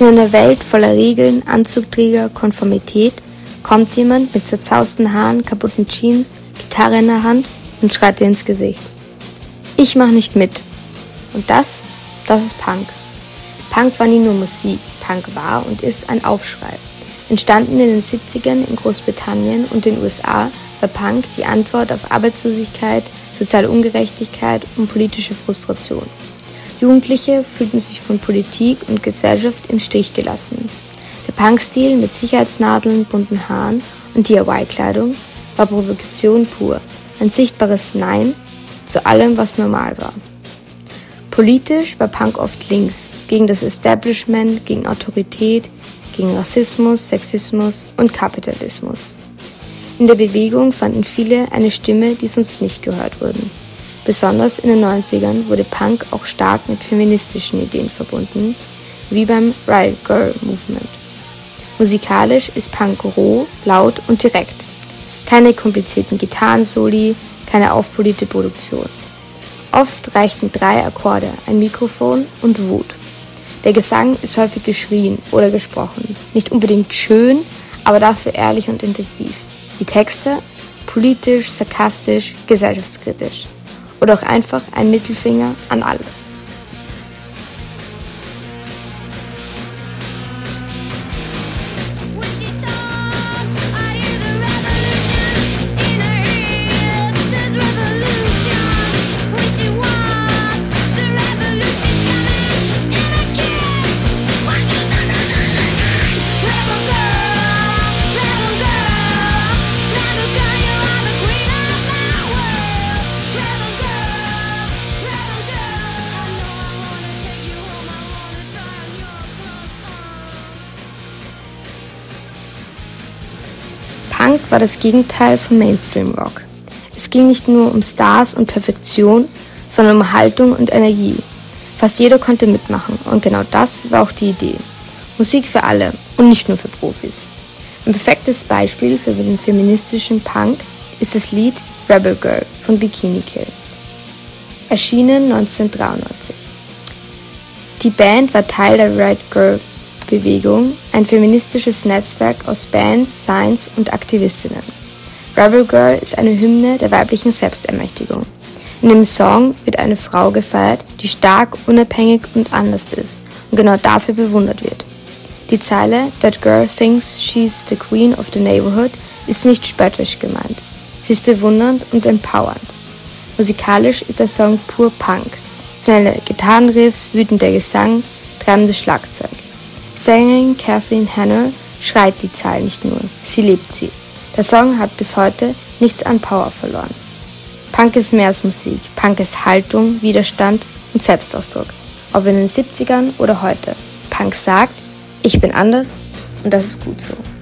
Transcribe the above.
In einer Welt voller Regeln, Anzugträger, Konformität kommt jemand mit zerzausten Haaren, kaputten Jeans, Gitarre in der Hand und schreit dir ins Gesicht: Ich mach nicht mit. Und das ist Punk. Punk war nie nur Musik, Punk war und ist ein Aufschrei. Entstanden in den 70ern in Großbritannien und den USA, war Punk die Antwort auf Arbeitslosigkeit, soziale Ungerechtigkeit und politische Frustration. Jugendliche fühlten sich von Politik und Gesellschaft im Stich gelassen. Der Punk-Stil mit Sicherheitsnadeln, bunten Haaren und DIY-Kleidung war Provokation pur, ein sichtbares Nein zu allem, was normal war. Politisch war Punk oft links, gegen das Establishment, gegen Autorität, gegen Rassismus, Sexismus und Kapitalismus. In der Bewegung fanden viele eine Stimme, die sonst nicht gehört wurden. Besonders in den 90ern wurde Punk auch stark mit feministischen Ideen verbunden, wie beim Riot Grrrl Movement. Musikalisch ist Punk roh, laut und direkt. Keine komplizierten Gitarrensoli, keine aufpolierte Produktion. Oft reichten 3 Akkorde, ein Mikrofon und Wut. Der Gesang ist häufig geschrien oder gesprochen. Nicht unbedingt schön, aber dafür ehrlich und intensiv. Die Texte politisch, sarkastisch, gesellschaftskritisch. Oder auch einfach ein Mittelfinger an alles. Punk war das Gegenteil von Mainstream-Rock. Es ging nicht nur um Stars und Perfektion, sondern um Haltung und Energie. Fast jeder konnte mitmachen und genau das war auch die Idee. Musik für alle und nicht nur für Profis. Ein perfektes Beispiel für den feministischen Punk ist das Lied Rebel Girl von Bikini Kill, erschienen 1993. Die Band war Teil der Riot Grrrl Bewegung, ein feministisches Netzwerk aus Bands, Signs und Aktivistinnen. Rebel Girl ist eine Hymne der weiblichen Selbstermächtigung. In dem Song wird eine Frau gefeiert, die stark, unabhängig und anders ist und genau dafür bewundert wird. Die Zeile "That girl thinks she's the queen of the neighborhood" ist nicht spöttisch gemeint. Sie ist bewundernd und empowernd. Musikalisch ist der Song pur Punk. Schnelle Gitarrenriffs, wütender Gesang, treibendes Schlagzeug. Sängerin Kathleen Hanna schreit die Zeilen nicht nur, sie lebt sie. Der Song hat bis heute nichts an Power verloren. Punk ist mehr als Musik, Punk ist Haltung, Widerstand und Selbstausdruck. Ob in den 70ern oder heute. Punk sagt, ich bin anders und das ist gut so.